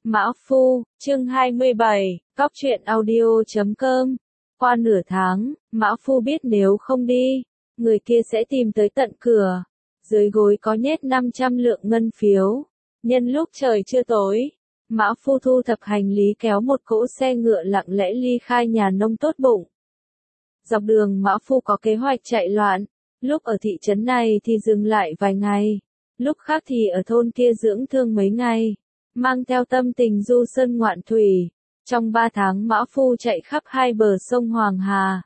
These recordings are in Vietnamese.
Mã Phu, chương 27, cóc truyện audio.com. Qua nửa tháng, Mã Phu biết nếu không đi, người kia sẽ tìm tới tận cửa. Dưới gối có nhét 500 lượng ngân phiếu. Nhân lúc trời chưa tối, Mã Phu thu thập hành lý kéo một cỗ xe ngựa lặng lẽ ly khai nhà nông tốt bụng. Dọc đường Mã Phu có kế hoạch chạy loạn, lúc ở thị trấn này thì dừng lại vài ngày, lúc khác thì ở thôn kia dưỡng thương mấy ngày, mang theo tâm tình du sơn ngoạn thủy. Trong 3 tháng Mã Phu chạy khắp hai bờ sông Hoàng Hà.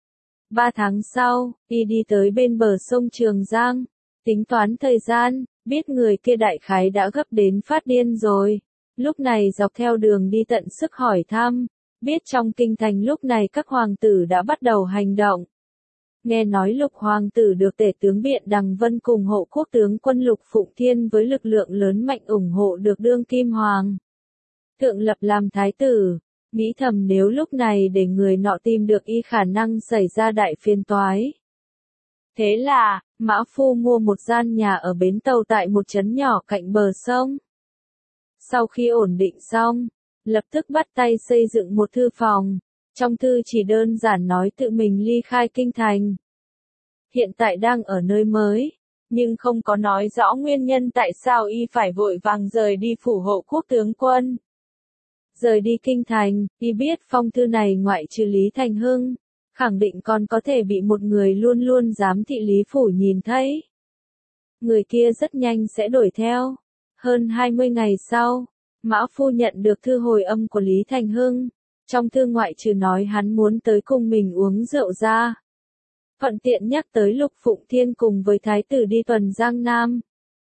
3 tháng sau, đi tới bên bờ sông Trường Giang, tính toán thời gian, biết người kia đại khái đã gấp đến phát điên rồi. Lúc này dọc theo đường đi tận sức hỏi thăm, biết trong kinh thành lúc này các hoàng tử đã bắt đầu hành động. Nghe nói Lục hoàng tử được tể tướng Biện Đằng Vân cùng hộ quốc tướng quân Lục Phụng Thiên với lực lượng lớn mạnh ủng hộ được đương kim hoàng thượng lập làm thái tử, nghĩ thầm nếu lúc này để người nọ tìm được y khả năng xảy ra đại phiền toái. Thế là, Mã Phu mua một gian nhà ở bến tàu tại một trấn nhỏ cạnh bờ sông. Sau khi ổn định xong, lập tức bắt tay xây dựng một thư phòng. Trong thư chỉ đơn giản nói tự mình ly khai kinh thành. Hiện tại đang ở nơi mới, nhưng không có nói rõ nguyên nhân tại sao y phải vội vàng rời đi phủ hộ quốc tướng quân. Rời đi kinh thành, y biết phong thư này ngoại trừ Lý Thành Hưng, khẳng định còn có thể bị một người luôn luôn giám thị Lý phủ nhìn thấy. Người kia rất nhanh sẽ đuổi theo. Hơn 20 ngày sau, Mã Phu nhận được thư hồi âm của Lý Thành Hưng. Trong thư ngoại trừ nói hắn muốn tới cùng mình uống rượu ra, thuận tiện nhắc tới Lục Phụng Thiên cùng với thái tử đi tuần Giang Nam.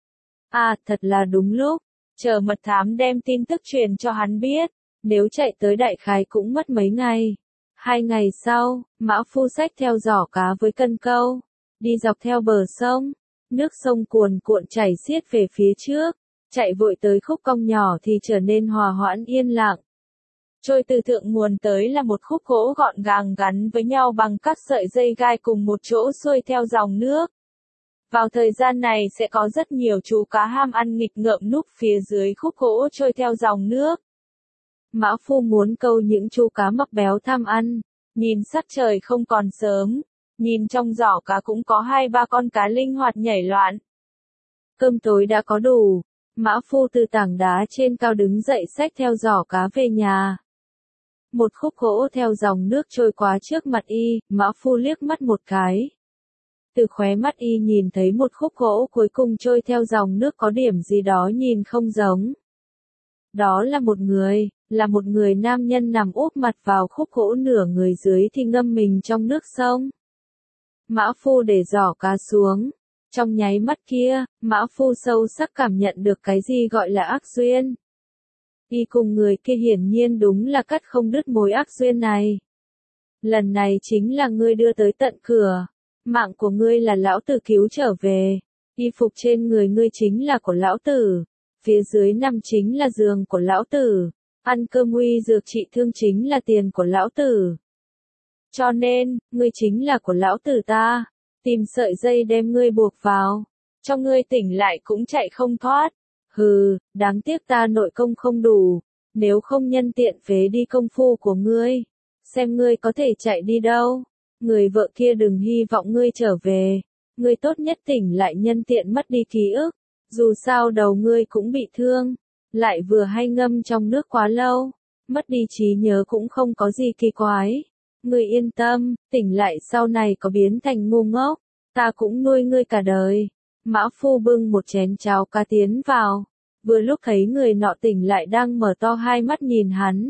À, thật là đúng lúc, chờ mật thám đem tin tức truyền cho hắn biết, nếu chạy tới đại khái cũng mất mấy ngày. 2 ngày sau, Mã Phu xách theo giỏ cá với cân câu, đi dọc theo bờ sông, nước sông cuồn cuộn chảy xiết về phía trước, chạy vội tới khúc cong nhỏ thì trở nên hòa hoãn yên lặng. Trôi từ thượng nguồn tới là một khúc gỗ gọn gàng gắn với nhau bằng các sợi dây gai cùng một chỗ xuôi theo dòng nước. Vào thời gian này sẽ có rất nhiều chú cá ham ăn nghịch ngợm núp phía dưới khúc gỗ trôi theo dòng nước. Mã Phu muốn câu những chú cá mập béo tham ăn, nhìn sắc trời không còn sớm, nhìn trong giỏ cá cũng có 2-3 con cá linh hoạt nhảy loạn. Cơm tối đã có đủ, Mã Phu từ tảng đá trên cao đứng dậy xách theo giỏ cá về nhà. Một khúc gỗ theo dòng nước trôi qua trước mặt y, Mã Phu liếc mắt một cái. Từ khóe mắt y nhìn thấy một khúc gỗ cuối cùng trôi theo dòng nước có điểm gì đó nhìn không giống. Đó là một người nam nhân nằm úp mặt vào khúc gỗ, nửa người dưới thì ngâm mình trong nước sông. Mã Phu để giỏ cá xuống. Trong nháy mắt kia, Mã Phu sâu sắc cảm nhận được cái gì gọi là ác duyên. Y cùng người kia hiển nhiên đúng là cắt không đứt mối ác duyên này. Lần này chính là ngươi đưa tới tận cửa. Mạng của ngươi là lão tử cứu trở về. Y phục trên người ngươi chính là của lão tử. Phía dưới nằm chính là giường của lão tử. Ăn cơm uy dược trị thương chính là tiền của lão tử. Cho nên, ngươi chính là của lão tử ta. Tìm sợi dây đem ngươi buộc vào. Cho ngươi tỉnh lại cũng chạy không thoát. Hừ, đáng tiếc ta nội công không đủ. Nếu không nhân tiện phế đi công phu của ngươi. Xem ngươi có thể chạy đi đâu. Người vợ kia đừng hy vọng ngươi trở về. Ngươi tốt nhất tỉnh lại nhân tiện mất đi ký ức. Dù sao đầu ngươi cũng bị thương. Lại vừa hay ngâm trong nước quá lâu. Mất đi trí nhớ cũng không có gì kỳ quái. Ngươi yên tâm, tỉnh lại sau này có biến thành ngu ngốc. Ta cũng nuôi ngươi cả đời. Mã Phu bưng một chén cháo cá tiến vào. Vừa lúc thấy người nọ tỉnh lại đang mở to hai mắt nhìn hắn.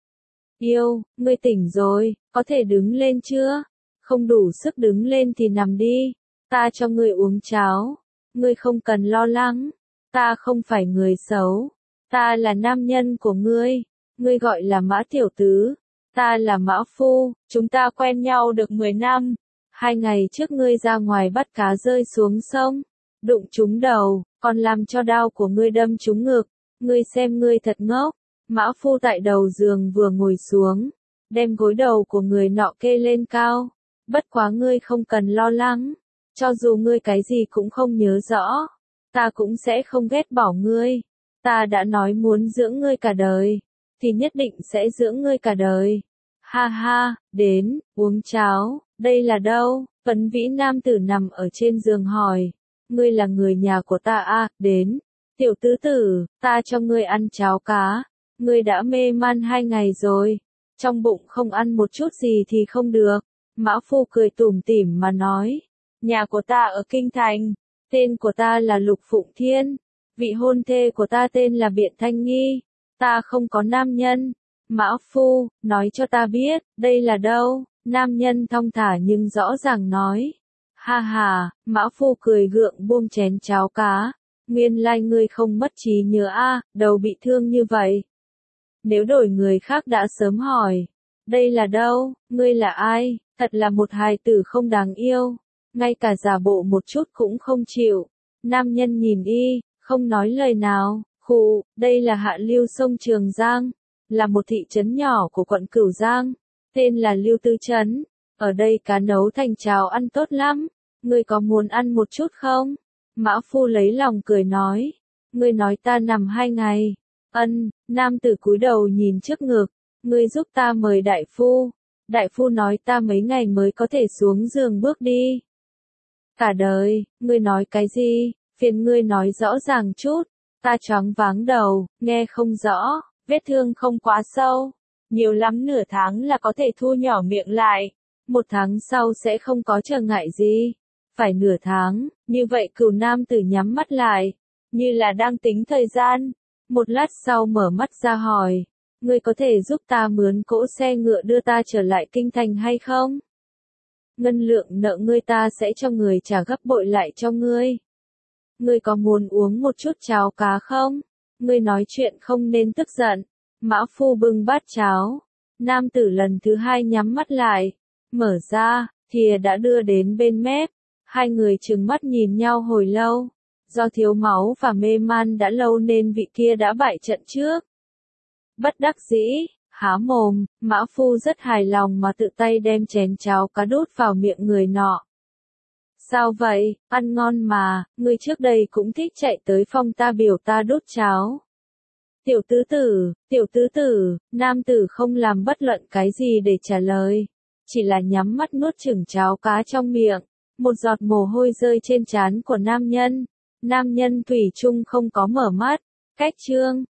Yêu, ngươi tỉnh rồi, có thể đứng lên chưa? Không đủ sức đứng lên thì nằm đi. Ta cho ngươi uống cháo. Ngươi không cần lo lắng. Ta không phải người xấu. Ta là nam nhân của ngươi. Ngươi gọi là Mã tiểu tứ. Ta là Mã Phu, chúng ta quen nhau được 10 năm. 2 ngày trước ngươi ra ngoài bắt cá rơi xuống sông. Đụng trúng đầu, còn làm cho đao của ngươi đâm trúng ngực. Ngươi xem ngươi thật ngốc. Mã Phu tại đầu giường vừa ngồi xuống, đem gối đầu của người nọ kê lên cao. Bất quá ngươi không cần lo lắng. Cho dù ngươi cái gì cũng không nhớ rõ, ta cũng sẽ không ghét bỏ ngươi. Ta đã nói muốn dưỡng ngươi cả đời, thì nhất định sẽ dưỡng ngươi cả đời. Ha ha, đến, uống cháo, đây là đâu? Vấn vĩ nam tử nằm ở trên giường hỏi. Ngươi là người nhà của ta à, đến. Tiểu tứ tử, ta cho ngươi ăn cháo cá. Ngươi đã mê man 2 ngày rồi. Trong bụng không ăn một chút gì thì không được. Mã Phu cười tủm tỉm mà nói. Nhà của ta ở Kinh Thành. Tên của ta là Lục Phụng Thiên. Vị hôn thê của ta tên là Biện Thanh Nghi. Ta không có nam nhân. Mã Phu, nói cho ta biết, đây là đâu? Nam nhân thong thả nhưng rõ ràng nói. Ha ha, Mã Phu cười gượng buông chén cháo cá. Nguyên lai ngươi không mất trí nhớ a, đầu bị thương như vậy. Nếu đổi người khác đã sớm hỏi. Đây là đâu? Ngươi là ai? Thật là một hài tử không đáng yêu. Ngay cả giả bộ một chút cũng không chịu. Nam nhân nhìn y, không nói lời nào. Khụ, đây là hạ lưu sông Trường Giang. Là một thị trấn nhỏ của quận Cửu Giang. Tên là Lưu Tư Trấn. Ở đây cá nấu thành cháo ăn tốt lắm. Ngươi có muốn ăn một chút không? Mã Phu lấy lòng cười nói. Ngươi nói ta nằm 2 ngày. Nam tử cúi đầu nhìn trước ngực. Ngươi giúp ta mời đại phu. Đại phu nói ta mấy ngày mới có thể xuống giường bước đi. Cả đời, ngươi nói cái gì? Phiền ngươi nói rõ ràng chút. Ta choáng váng đầu, nghe không rõ. Vết thương không quá sâu. Nhiều lắm nửa tháng là có thể thu nhỏ miệng lại. 1 tháng sau sẽ không có trở ngại gì. Phải nửa tháng, như vậy Cửu nam tử nhắm mắt lại. Như là đang tính thời gian. Một lát sau mở mắt ra hỏi. Ngươi có thể giúp ta mướn cỗ xe ngựa đưa ta trở lại Kinh Thành hay không? Ngân lượng nợ ngươi ta sẽ cho người trả gấp bội lại cho ngươi. Ngươi có muốn uống một chút cháo cá không? Ngươi nói chuyện không nên tức giận. Mã Phu bưng bát cháo. Nam tử lần thứ 2 nhắm mắt lại. Mở ra, thìa đã đưa đến bên mép. Hai người trừng mắt nhìn nhau hồi lâu. Do thiếu máu và mê man đã lâu nên vị kia đã bại trận trước. Bất đắc dĩ, há mồm, Mã Phu rất hài lòng mà tự tay đem chén cháo cá đút vào miệng người nọ. Sao vậy, ăn ngon mà, ngươi trước đây cũng thích chạy tới phòng ta biểu ta đút cháo. Tiểu tứ tử, nam tử không làm bất luận cái gì để trả lời. Chỉ là nhắm mắt nuốt chửng cháo cá trong miệng. Một giọt mồ hôi rơi trên trán của nam nhân. Nam nhân thủy chung không có mở mắt. Cách chương